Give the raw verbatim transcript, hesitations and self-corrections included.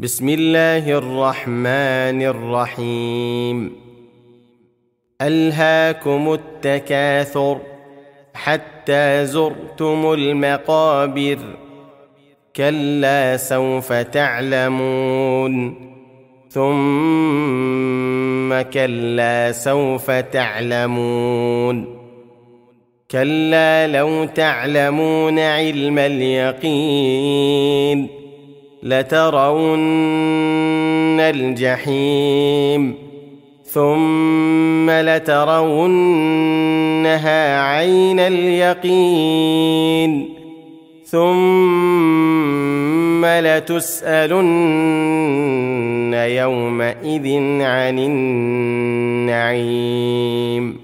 بسم الله الرحمن الرحيم. ألهاكم التكاثر حتى زرتم المقابر، كلا سوف تعلمون ثم كلا سوف تعلمون، كلا لو تعلمون علم اليقين لترون الجحيم ثم لترونها عين اليقين ثم لتسألن يومئذ عن النعيم.